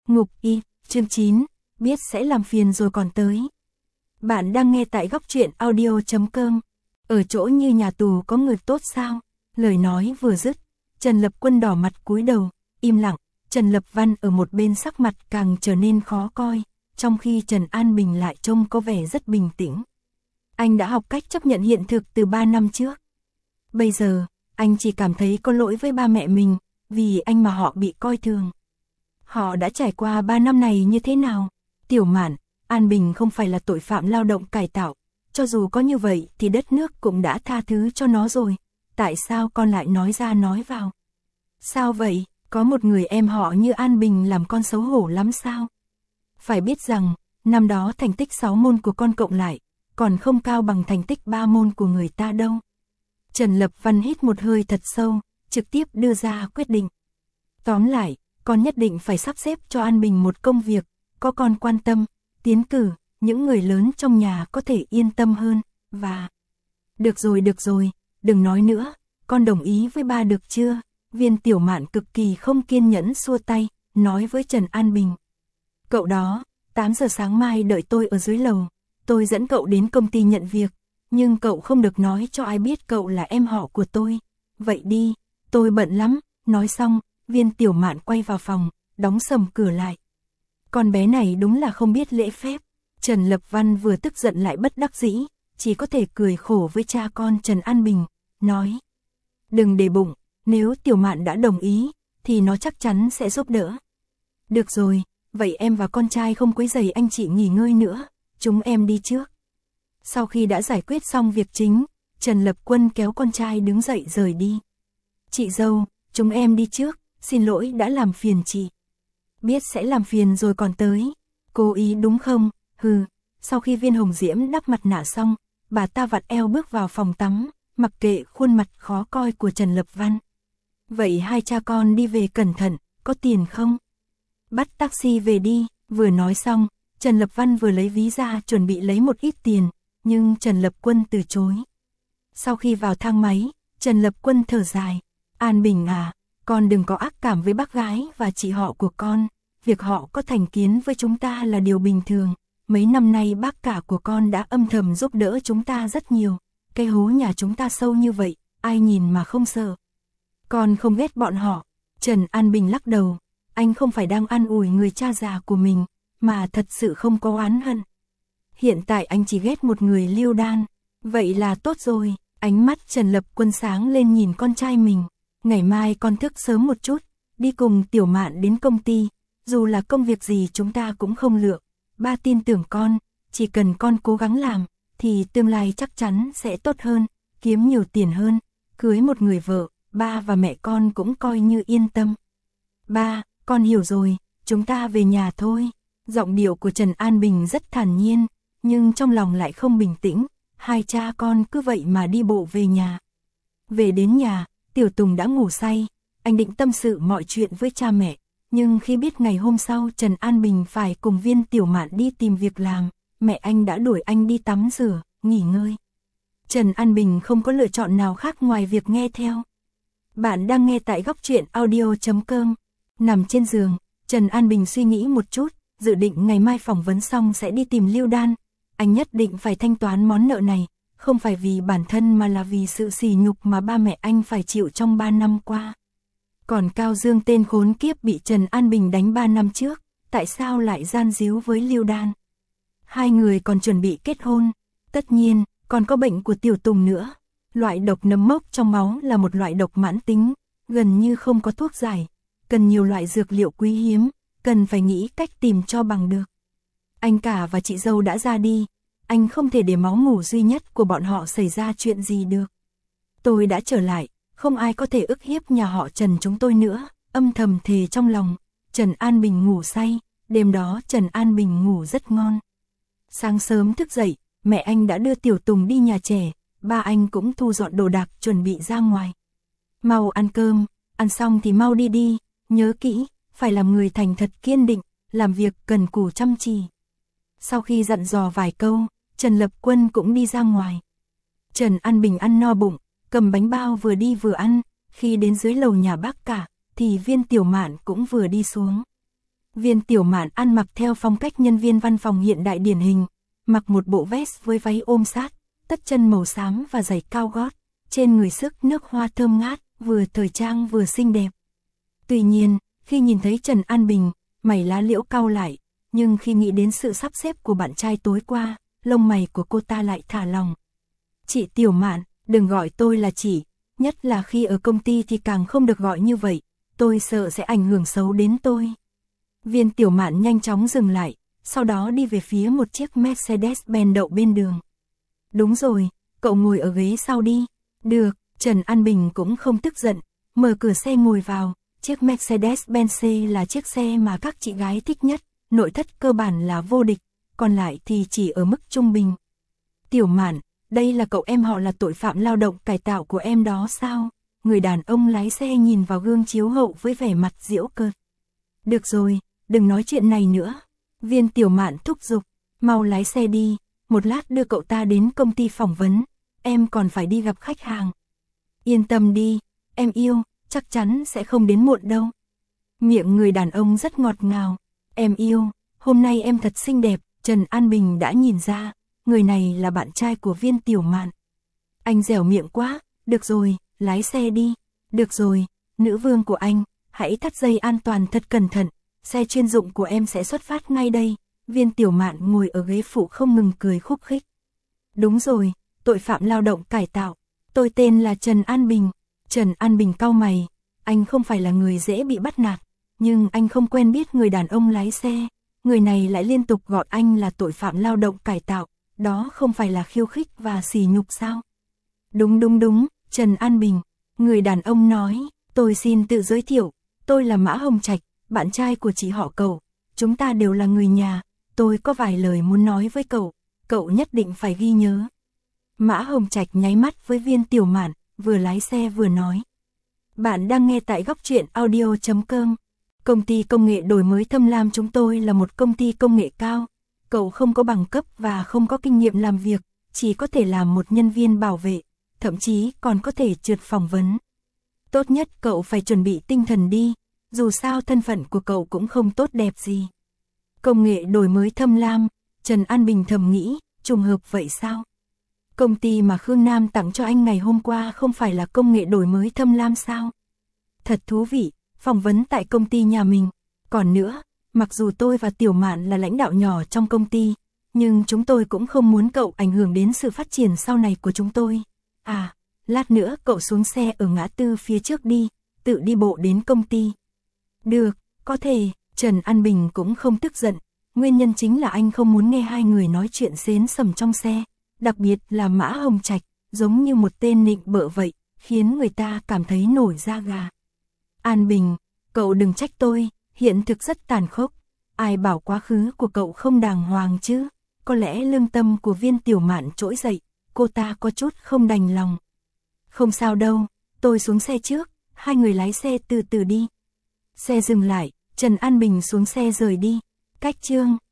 Ngục Y, chương 9, biết sẽ làm phiền rồi còn tới. Bạn đang nghe tại góc truyện audio.com. Ở chỗ như nhà tù có người tốt sao? Lời nói vừa dứt, Trần Lập Quân đỏ mặt cúi đầu, im lặng. Trần Lập Văn ở một bên sắc mặt càng trở nên khó coi, trong khi Trần An Bình lại trông có vẻ rất bình tĩnh. Anh đã học cách chấp nhận hiện thực từ 3 năm trước. Bây giờ, anh chỉ cảm thấy có lỗi với ba mẹ mình, vì anh mà họ bị coi thường. Họ đã trải qua 3 năm này như thế nào? Tiểu Mạn, An Bình không phải là tội phạm lao động cải tạo. Cho dù có như vậy thì đất nước cũng đã tha thứ cho nó rồi. Tại sao con lại nói ra nói vào? Sao vậy? Có một người em họ như An Bình làm con xấu hổ lắm sao? Phải biết rằng, năm đó thành tích 6 môn của con cộng lại, còn không cao bằng thành tích 3 môn của người ta đâu. Trần Lập Văn hít một hơi thật sâu, trực tiếp đưa ra quyết định. Tóm lại, con nhất định phải sắp xếp cho An Bình một công việc, có con quan tâm, tiến cử, những người lớn trong nhà có thể yên tâm hơn, và... Được rồi, đừng nói nữa, con đồng ý với ba được chưa? Viên Tiểu Mạn cực kỳ không kiên nhẫn xua tay, nói với Trần An Bình. Cậu đó, 8 giờ sáng mai đợi tôi ở dưới lầu, tôi dẫn cậu đến công ty nhận việc, nhưng cậu không được nói cho ai biết cậu là em họ của tôi. Vậy đi, tôi bận lắm, nói xong, Viên Tiểu Mạn quay vào phòng, đóng sầm cửa lại. Con bé này đúng là không biết lễ phép. Trần Lập Văn vừa tức giận lại bất đắc dĩ, chỉ có thể cười khổ với cha con Trần An Bình, nói. Đừng để bụng, nếu Tiểu Mạn đã đồng ý, thì nó chắc chắn sẽ giúp đỡ. Được rồi, vậy em và con trai không quấy rầy anh chị nghỉ ngơi nữa, chúng em đi trước. Sau khi đã giải quyết xong việc chính, Trần Lập Quân kéo con trai đứng dậy rời đi. Chị dâu, chúng em đi trước, xin lỗi đã làm phiền chị. Biết sẽ làm phiền rồi còn tới. Cố ý đúng không? Hừ. Sau khi Viên Hồng Diễm đắp mặt nạ xong, bà ta vặn eo bước vào phòng tắm, mặc kệ khuôn mặt khó coi của Trần Lập Văn. Vậy hai cha con đi về cẩn thận, có tiền không? Bắt taxi về đi. Vừa nói xong, Trần Lập Văn vừa lấy ví ra chuẩn bị lấy một ít tiền, nhưng Trần Lập Quân từ chối. Sau khi vào thang máy, Trần Lập Quân thở dài. An Bình à, con đừng có ác cảm với bác gái và chị họ của con. Việc họ có thành kiến với chúng ta là điều bình thường. Mấy năm nay bác cả của con đã âm thầm giúp đỡ chúng ta rất nhiều. Cái hố nhà chúng ta sâu như vậy, ai nhìn mà không sợ. Con không ghét bọn họ. Trần An Bình lắc đầu. Anh không phải đang an ủi người cha già của mình, mà thật sự không có oán hận. Hiện tại anh chỉ ghét một người Liêu Đan. Vậy là tốt rồi. Ánh mắt Trần Lập Quân sáng lên nhìn con trai mình. Ngày mai con thức sớm một chút, đi cùng Tiểu Mạn đến công ty. Dù là công việc gì chúng ta cũng không lựa. Ba tin tưởng con, chỉ cần con cố gắng làm, thì tương lai chắc chắn sẽ tốt hơn, kiếm nhiều tiền hơn. Cưới một người vợ, ba và mẹ con cũng coi như yên tâm. Ba, con hiểu rồi, chúng ta về nhà thôi. Giọng điệu của Trần An Bình rất thản nhiên, nhưng trong lòng lại không bình tĩnh. Hai cha con cứ vậy mà đi bộ về nhà. Về đến nhà, Tiểu Tùng đã ngủ say. Anh định tâm sự mọi chuyện với cha mẹ. Nhưng khi biết ngày hôm sau Trần An Bình phải cùng Viên Tiểu Mạn đi tìm việc làm, mẹ anh đã đuổi anh đi tắm rửa, nghỉ ngơi. Trần An Bình không có lựa chọn nào khác ngoài việc nghe theo. Bạn đang nghe tại góc truyện audio.com. Nằm trên giường, Trần An Bình suy nghĩ một chút, dự định ngày mai phỏng vấn xong sẽ đi tìm Liêu Đan. Anh nhất định phải thanh toán món nợ này, không phải vì bản thân mà là vì sự sỉ nhục mà ba mẹ anh phải chịu trong 3 năm qua. Còn Cao Dương tên khốn kiếp bị Trần An Bình đánh 3 năm trước, tại sao lại gian díu với Liêu Đan? Hai người còn chuẩn bị kết hôn, tất nhiên, còn có bệnh của Tiểu Tùng nữa. Loại độc nấm mốc trong máu là một loại độc mãn tính, gần như không có thuốc giải, cần nhiều loại dược liệu quý hiếm, cần phải nghĩ cách tìm cho bằng được. Anh cả và chị dâu đã ra đi, anh không thể để máu mủ duy nhất của bọn họ xảy ra chuyện gì được. Tôi đã trở lại, không ai có thể ức hiếp nhà họ Trần chúng tôi nữa, âm thầm thề trong lòng. Trần An Bình ngủ say, đêm đó Trần An Bình ngủ rất ngon. Sáng sớm thức dậy, mẹ anh đã đưa Tiểu Tùng đi nhà trẻ, ba anh cũng thu dọn đồ đạc chuẩn bị ra ngoài. Mau ăn cơm, ăn xong thì mau đi đi, nhớ kỹ, phải làm người thành thật kiên định, làm việc cần cù chăm chỉ. Sau khi dặn dò vài câu, Trần Lập Quân cũng đi ra ngoài. Trần An Bình ăn no bụng, cầm bánh bao vừa đi vừa ăn, khi đến dưới lầu nhà bác cả, thì Viên Tiểu Mạn cũng vừa đi xuống. Viên Tiểu Mạn ăn mặc theo phong cách nhân viên văn phòng hiện đại điển hình, mặc một bộ vest với váy ôm sát, tất chân màu xám và giày cao gót, trên người sức nước hoa thơm ngát, vừa thời trang vừa xinh đẹp. Tuy nhiên, khi nhìn thấy Trần An Bình, mày lá liễu cau lại, nhưng khi nghĩ đến sự sắp xếp của bạn trai tối qua, lông mày của cô ta lại thả lỏng. Chị Tiểu Mạn, đừng gọi tôi là chị, nhất là khi ở công ty thì càng không được gọi như vậy, tôi sợ sẽ ảnh hưởng xấu đến tôi. Viên Tiểu Mạn nhanh chóng dừng lại, sau đó đi về phía một chiếc Mercedes-Benz đậu bên đường. Đúng rồi, cậu ngồi ở ghế sau đi. Được, Trần An Bình cũng không tức giận, mở cửa xe ngồi vào. Chiếc Mercedes-Benz C là chiếc xe mà các chị gái thích nhất, nội thất cơ bản là vô địch, còn lại thì chỉ ở mức trung bình. Tiểu Mạn, đây là cậu em họ là tội phạm lao động cải tạo của em đó sao? Người đàn ông lái xe nhìn vào gương chiếu hậu với vẻ mặt giễu cợt. Được rồi, đừng nói chuyện này nữa. Viên Tiểu Mạn thúc giục, mau lái xe đi, một lát đưa cậu ta đến công ty phỏng vấn, em còn phải đi gặp khách hàng. Yên tâm đi, em yêu, chắc chắn sẽ không đến muộn đâu. Miệng người đàn ông rất ngọt ngào. Em yêu, hôm nay em thật xinh đẹp. Trần An Bình đã nhìn ra, người này là bạn trai của Viên Tiểu Mạn. Anh dẻo miệng quá, được rồi, lái xe đi. Được rồi, nữ vương của anh, hãy thắt dây an toàn thật cẩn thận, xe chuyên dụng của em sẽ xuất phát ngay đây. Viên Tiểu Mạn ngồi ở ghế phụ không ngừng cười khúc khích. Đúng rồi, tội phạm lao động cải tạo, tôi tên là Trần An Bình. Trần An Bình cau mày, anh không phải là người dễ bị bắt nạt, nhưng anh không quen biết người đàn ông lái xe, người này lại liên tục gọi anh là tội phạm lao động cải tạo, đó không phải là khiêu khích và sỉ nhục sao? Đúng, Trần An Bình, người đàn ông nói, tôi xin tự giới thiệu, tôi là Mã Hồng Trạch, bạn trai của chị họ Cậu, chúng ta đều là người nhà, tôi có vài lời muốn nói với cậu nhất định phải ghi nhớ. Mã Hồng Trạch nháy mắt với Viên Tiểu Mạn, vừa lái xe vừa nói. Bạn đang nghe tại Góc Truyện Audio.com. Công ty công nghệ đổi mới Thâm Lam chúng tôi là một công ty công nghệ cao. Cậu không có bằng cấp và không có kinh nghiệm làm việc, chỉ có thể làm một nhân viên bảo vệ, thậm chí còn có thể trượt phỏng vấn. Tốt nhất cậu phải chuẩn bị tinh thần đi, dù sao thân phận của cậu cũng không tốt đẹp gì. Công nghệ đổi mới Thâm Lam, Trần An Bình thầm nghĩ, trùng hợp vậy sao? Công ty mà Khương Nam tặng cho anh ngày hôm qua không phải là công nghệ đổi mới Thâm Lam sao? Thật thú vị, phỏng vấn tại công ty nhà mình. Còn nữa, mặc dù tôi và Tiểu Mạn là lãnh đạo nhỏ trong công ty, nhưng chúng tôi cũng không muốn cậu ảnh hưởng đến sự phát triển sau này của chúng tôi. À, lát nữa cậu xuống xe ở ngã tư phía trước đi, tự đi bộ đến công ty. Được, có thể, Trần An Bình cũng không tức giận, nguyên nhân chính là anh không muốn nghe hai người nói chuyện xến xầm trong xe, đặc biệt là Mã Hồng Trạch, giống như một tên nịnh bợ vậy, khiến người ta cảm thấy nổi da gà. An Bình, cậu đừng trách tôi, hiện thực rất tàn khốc, ai bảo quá khứ của cậu không đàng hoàng chứ, có lẽ lương tâm của Viên Tiểu Mạn trỗi dậy, cô ta có chút không đành lòng. Không sao đâu, tôi xuống xe trước, hai người lái xe từ từ đi. Xe dừng lại, Trần An Bình xuống xe rời đi. Cách chương